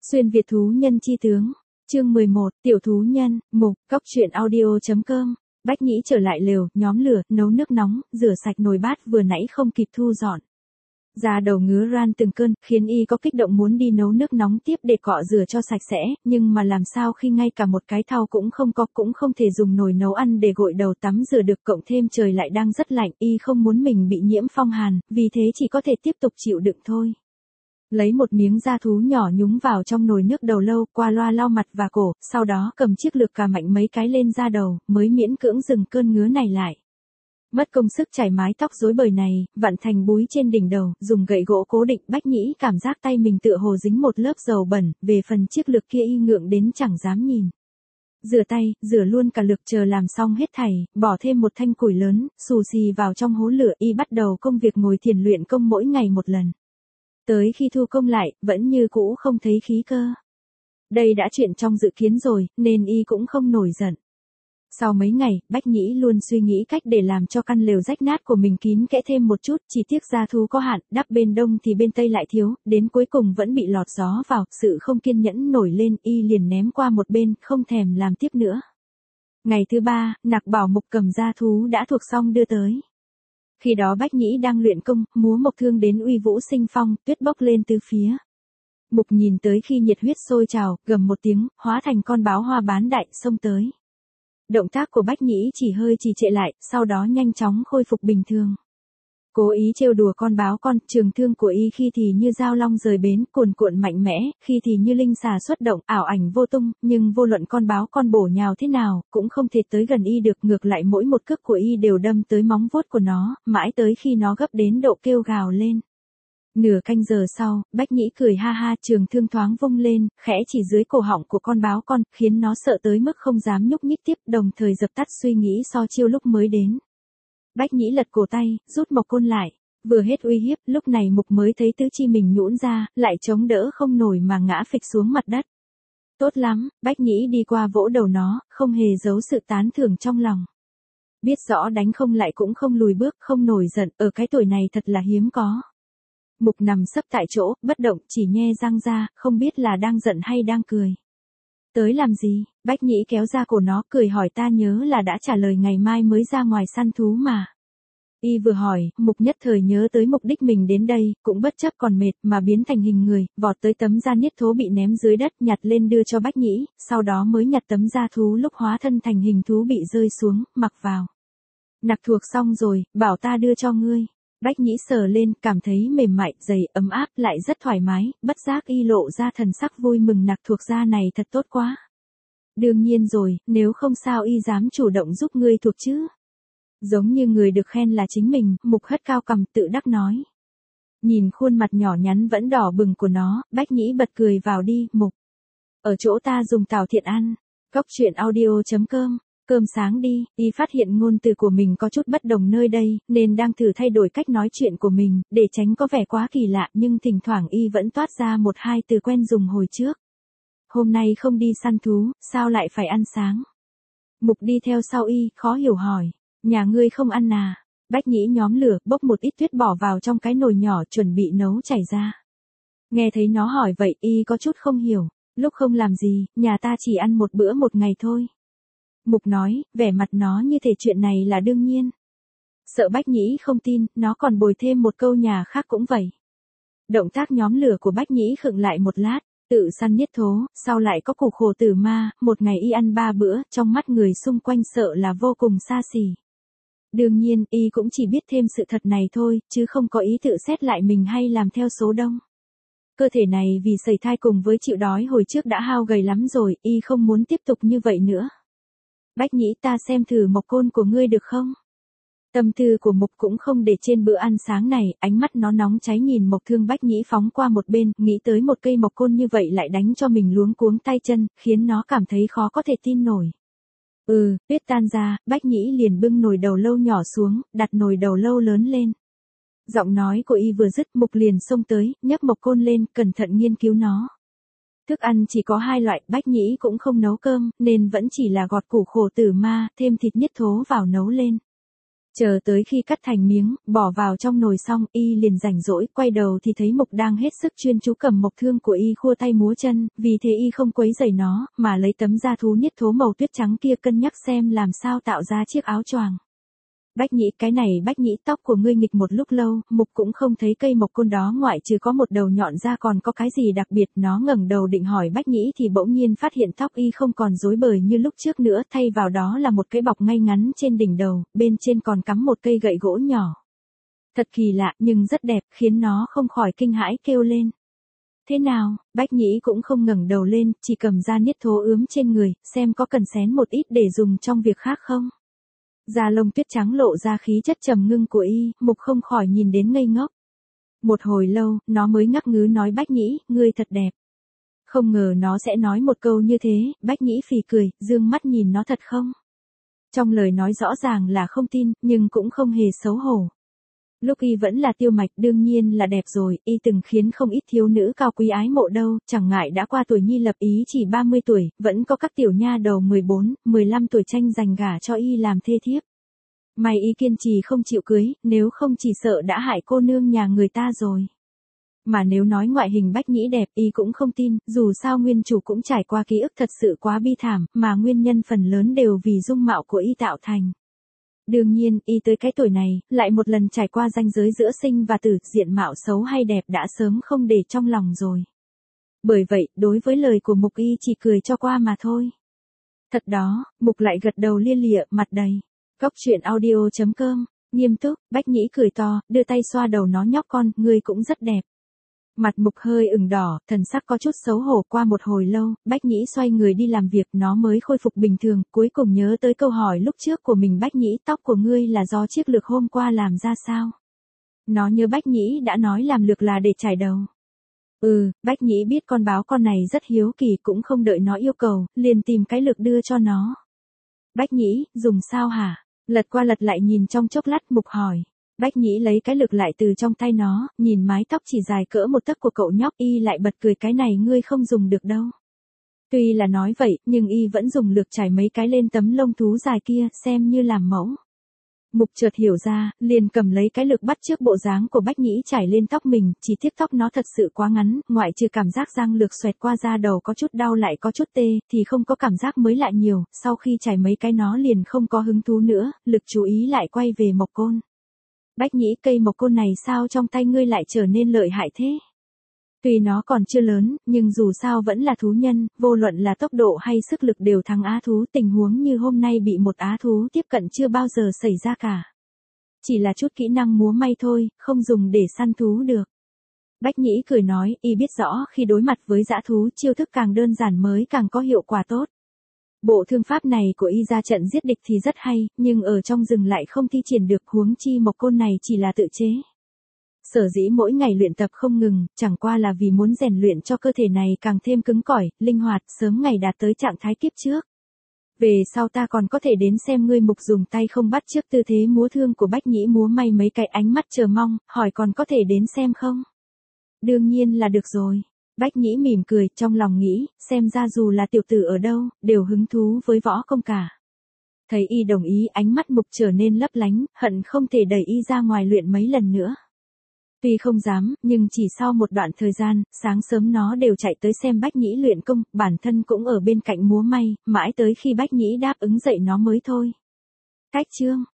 Xuyên Việt thú nhân chi tướng. Chương 11, tiểu thú nhân, mục, cóc truyện audio.com. Bách Nhĩ trở lại lều, nhóm lửa, nấu nước nóng, rửa sạch nồi bát vừa nãy không kịp thu dọn. Da đầu ngứa ran từng cơn, khiến y có kích động muốn đi nấu nước nóng tiếp để cọ rửa cho sạch sẽ, nhưng mà làm sao khi ngay cả một cái thau cũng không có, cũng không thể dùng nồi nấu ăn để gội đầu tắm rửa được, cộng thêm trời lại đang rất lạnh, y không muốn mình bị nhiễm phong hàn, vì thế chỉ có thể tiếp tục chịu đựng thôi. Lấy một miếng da thú nhỏ nhúng vào trong nồi nước đầu lâu, qua loa lau mặt và cổ, sau đó cầm chiếc lược cà mạnh mấy cái lên da đầu, mới miễn cưỡng dừng cơn ngứa này lại. Mất công sức chải mái tóc rối bời này, vặn thành búi trên đỉnh đầu, dùng gậy gỗ cố định. Bách Nhĩ cảm giác tay mình tựa hồ dính một lớp dầu bẩn, về phần chiếc lược kia y ngượng đến chẳng dám nhìn. Rửa tay, rửa luôn cả lược, chờ làm xong hết thảy, bỏ thêm một thanh củi lớn, xù xì vào trong hố lửa, y bắt đầu công việc ngồi thiền luyện công mỗi ngày một lần. Tới khi thu công lại, vẫn như cũ không thấy khí cơ. Đây đã chuyện trong dự kiến rồi, nên y cũng không nổi giận. Sau mấy ngày, Bách Nhĩ luôn suy nghĩ cách để làm cho căn lều rách nát của mình kín kẽ thêm một chút, chỉ tiếc da thú có hạn, đắp bên đông thì bên tây lại thiếu, đến cuối cùng vẫn bị lọt gió vào, sự không kiên nhẫn nổi lên, y liền ném qua một bên, không thèm làm tiếp nữa. Ngày thứ ba, Nặc bảo Mục cầm da thú đã thuộc xong đưa tới. Khi đó Bách Nhĩ đang luyện công, múa mộc thương đến uy vũ sinh phong, tuyết bốc lên từ phía. Mục nhìn tới khi nhiệt huyết sôi trào, gầm một tiếng, hóa thành con báo hoa bán đại, xông tới. Động tác của Bách Nhĩ chỉ hơi trì trệ lại, sau đó nhanh chóng khôi phục bình thường. Cố ý trêu đùa con báo con, trường thương của y khi thì như dao long rời bến, cuồn cuộn mạnh mẽ, khi thì như linh xà xuất động, ảo ảnh vô tung, nhưng vô luận con báo con bổ nhào thế nào, cũng không thể tới gần y được, ngược lại mỗi một cước của y đều đâm tới móng vuốt của nó, mãi tới khi nó gấp đến độ kêu gào lên. Nửa canh giờ sau, Bách Nhĩ cười ha ha, trường thương thoáng vung lên, khẽ chỉ dưới cổ họng của con báo con, khiến nó sợ tới mức không dám nhúc nhích tiếp, đồng thời dập tắt suy nghĩ so chiêu lúc mới đến. Bách Nhĩ lật cổ tay, rút mộc côn lại, vừa hết uy hiếp, lúc này Mục mới thấy tứ chi mình nhũn ra, lại chống đỡ không nổi mà ngã phịch xuống mặt đất. Tốt lắm, Bách Nhĩ đi qua vỗ đầu nó, không hề giấu sự tán thưởng trong lòng. Biết rõ đánh không lại cũng không lùi bước, không nổi giận, ở cái tuổi này thật là hiếm có. Mục nằm sấp tại chỗ, bất động, chỉ nhe răng ra, không biết là đang giận hay đang cười. Tới làm gì? Bách Nhĩ kéo ra cổ nó, cười hỏi, ta nhớ là đã trả lời ngày mai mới ra ngoài săn thú mà. Y vừa hỏi, Mục nhất thời nhớ tới mục đích mình đến đây, cũng bất chấp còn mệt mà biến thành hình người, vọt tới tấm da niết thố bị ném dưới đất, nhặt lên đưa cho Bách Nhĩ, sau đó mới nhặt tấm da thú lúc hóa thân thành hình thú bị rơi xuống, mặc vào. Nặc thuộc xong rồi, bảo ta đưa cho ngươi. Bách Nhĩ sờ lên, cảm thấy mềm mại, dày, ấm áp, lại rất thoải mái, bất giác y lộ ra thần sắc vui mừng. Nặc thuộc da này thật tốt quá. Đương nhiên rồi, nếu không sao y dám chủ động giúp ngươi thuộc chứ. Giống như người được khen là chính mình, Mục hất cao cằm tự đắc nói. Nhìn khuôn mặt nhỏ nhắn vẫn đỏ bừng của nó, Bách Nhĩ bật cười, vào đi, Mục. Ở chỗ ta dùng Tào Thiện ăn. Cóc truyện audio.com. Cơm sáng đi, y phát hiện ngôn từ của mình có chút bất đồng nơi đây, nên đang thử thay đổi cách nói chuyện của mình, để tránh có vẻ quá kỳ lạ, nhưng thỉnh thoảng y vẫn toát ra một hai từ quen dùng hồi trước. Hôm nay không đi săn thú, sao lại phải ăn sáng? Mục đi theo sau y, khó hiểu hỏi, nhà ngươi không ăn à? Bách Nhĩ nhóm lửa, bốc một ít tuyết bỏ vào trong cái nồi nhỏ chuẩn bị nấu chảy ra. Nghe thấy nó hỏi vậy, y có chút không hiểu, lúc không làm gì, nhà ta chỉ ăn một bữa một ngày thôi. Mục nói, vẻ mặt nó như thể chuyện này là đương nhiên. Sợ Bách Nhĩ không tin, nó còn bồi thêm một câu, nhà khác cũng vậy. Động tác nhóm lửa của Bách Nhĩ khựng lại một lát, tự săn niết thố, sau lại có củ khổ tử ma, một ngày y ăn 3 bữa, trong mắt người xung quanh sợ là vô cùng xa xỉ. Đương nhiên, y cũng chỉ biết thêm sự thật này thôi, chứ không có ý tự xét lại mình hay làm theo số đông. Cơ thể này vì sẩy thai cùng với chịu đói hồi trước đã hao gầy lắm rồi, y không muốn tiếp tục như vậy nữa. Bách Nhĩ, ta xem thử mộc côn của ngươi được không? Tâm tư của Mục cũng không để trên bữa ăn sáng này, ánh mắt nó nóng cháy nhìn mộc thương Bách Nhĩ phóng qua một bên, nghĩ tới một cây mộc côn như vậy lại đánh cho mình luống cuống tay chân, khiến nó cảm thấy khó có thể tin nổi. Tuyết tan ra, Bách Nhĩ liền bưng nồi đầu lâu nhỏ xuống, đặt nồi đầu lâu lớn lên. Giọng nói của y vừa dứt, Mục liền xông tới, nhấc mộc côn lên, cẩn thận nghiên cứu nó. Thức ăn chỉ có 2 loại, Bách Nhĩ cũng không nấu cơm, nên vẫn chỉ là gọt củ khổ tử ma, thêm thịt niết thố vào nấu lên. Chờ tới khi cắt thành miếng, bỏ vào trong nồi xong, y liền rảnh rỗi, quay đầu thì thấy Mục đang hết sức chuyên chú cầm mộc thương của y khua tay múa chân, vì thế y không quấy rầy nó, mà lấy tấm da thú niết thố màu tuyết trắng kia cân nhắc xem làm sao tạo ra chiếc áo choàng. Bách Nhĩ, cái này Bách Nhĩ, tóc của ngươi nghịch một lúc lâu, Mục cũng không thấy cây mộc côn đó ngoại trừ có một đầu nhọn ra còn có cái gì đặc biệt. Nó ngẩng đầu định hỏi Bách Nhĩ thì bỗng nhiên phát hiện tóc y không còn rối bời như lúc trước nữa, thay vào đó là một cái bọc ngay ngắn trên đỉnh đầu, bên trên còn cắm một cây gậy gỗ nhỏ. Thật kỳ lạ nhưng rất đẹp, khiến nó không khỏi kinh hãi kêu lên. Thế nào? Bách Nhĩ cũng không ngẩng đầu lên, chỉ cầm da niết thố ướm trên người, xem có cần xén một ít để dùng trong việc khác không. Da lông tuyết trắng lộ ra khí chất trầm ngưng của y, Mục không khỏi nhìn đến ngây ngốc. Một hồi lâu, nó mới ngắc ngứ nói Bách Nhĩ, ngươi thật đẹp. Không ngờ nó sẽ nói một câu như thế, Bách Nhĩ phì cười, dương mắt nhìn nó thật không? Trong lời nói rõ ràng là không tin, nhưng cũng không hề xấu hổ. Lúc y vẫn là Tiêu Mạch đương nhiên là đẹp rồi, y từng khiến không ít thiếu nữ cao quý ái mộ đâu, chẳng ngại đã qua tuổi nhi lập ý chỉ 30 tuổi, vẫn có các tiểu nha đầu 14, 15 tuổi tranh giành gả cho y làm thê thiếp. May y kiên trì không chịu cưới, nếu không chỉ sợ đã hại cô nương nhà người ta rồi. Mà nếu nói ngoại hình Bách Nhĩ đẹp y cũng không tin, dù sao nguyên chủ cũng trải qua ký ức thật sự quá bi thảm, mà nguyên nhân phần lớn đều vì dung mạo của y tạo thành. Đương nhiên, y tới cái tuổi này, lại một lần trải qua ranh giới giữa sinh và tử, diện mạo xấu hay đẹp đã sớm không để trong lòng rồi. Bởi vậy, đối với lời của Mục y chỉ cười cho qua mà thôi. Thật đó, Mục lại gật đầu lia lịa, mặt đầy. Cóc truyện audio.com, nghiêm túc, Bách Nhĩ cười to, đưa tay xoa đầu nó, nhóc con, ngươi cũng rất đẹp. Mặt Mục hơi ửng đỏ, thần sắc có chút xấu hổ. Qua một hồi lâu, Bách Nhĩ xoay người đi làm việc, nó mới khôi phục bình thường, cuối cùng nhớ tới câu hỏi lúc trước của mình. Bách Nhĩ, tóc của ngươi là do chiếc lược hôm qua làm ra sao? Nó nhớ Bách Nhĩ đã nói làm lược là để chải đầu. Bách Nhĩ biết con báo con này rất hiếu kỳ, cũng không đợi nó yêu cầu, liền tìm cái lược đưa cho nó. Bách Nhĩ, dùng sao hả? Lật qua lật lại nhìn trong chốc lát, Mục hỏi. Bách Nhĩ lấy cái lược lại từ trong tay nó, nhìn mái tóc chỉ dài cỡ một tấc của cậu nhóc, y lại bật cười, cái này ngươi không dùng được đâu. Tuy là nói vậy, nhưng y vẫn dùng lược chải mấy cái lên tấm lông thú dài kia, xem như làm mẫu. Mục chợt hiểu ra, liền cầm lấy cái lược bắt chước bộ dáng của Bách Nhĩ chải lên tóc mình, chỉ tiếc tóc nó thật sự quá ngắn, ngoại trừ cảm giác răng lược xoẹt qua da đầu có chút đau lại có chút tê, thì không có cảm giác mới lạ nhiều. Sau khi chải mấy cái nó liền không có hứng thú nữa, lực chú ý lại quay về mộc côn. Bách Nhĩ, cây mộc côn này sao trong tay ngươi lại trở nên lợi hại thế? Tuy nó còn chưa lớn, nhưng dù sao vẫn là thú nhân, vô luận là tốc độ hay sức lực đều thắng á thú, tình huống như hôm nay bị một á thú tiếp cận chưa bao giờ xảy ra cả. Chỉ là chút kỹ năng múa may thôi, không dùng để săn thú được. Bách Nhĩ cười nói, y biết rõ khi đối mặt với dã thú, chiêu thức càng đơn giản mới càng có hiệu quả tốt. Bộ thương pháp này của y ra trận giết địch thì rất hay, nhưng ở trong rừng lại không thi triển được, huống chi mộc côn này chỉ là tự chế. Sở dĩ mỗi ngày luyện tập không ngừng, chẳng qua là vì muốn rèn luyện cho cơ thể này càng thêm cứng cỏi, linh hoạt, sớm ngày đạt tới trạng thái kiếp trước. Về sau ta còn có thể đến xem ngươi. Mục dùng tay không bắt chước tư thế múa thương của Bách Nhĩ múa may mấy cái, ánh mắt chờ mong, hỏi còn có thể đến xem không? Đương nhiên là được rồi. Bách Nhĩ mỉm cười, trong lòng nghĩ, xem ra dù là tiểu tử ở đâu, đều hứng thú với võ công cả. Thấy y đồng ý, ánh mắt Mục trở nên lấp lánh, hận không thể đẩy y ra ngoài luyện mấy lần nữa. Tuy không dám, nhưng chỉ sau một đoạn thời gian, sáng sớm nó đều chạy tới xem Bách Nhĩ luyện công, bản thân cũng ở bên cạnh múa may, mãi tới khi Bách Nhĩ đáp ứng dạy nó mới thôi. Cách chương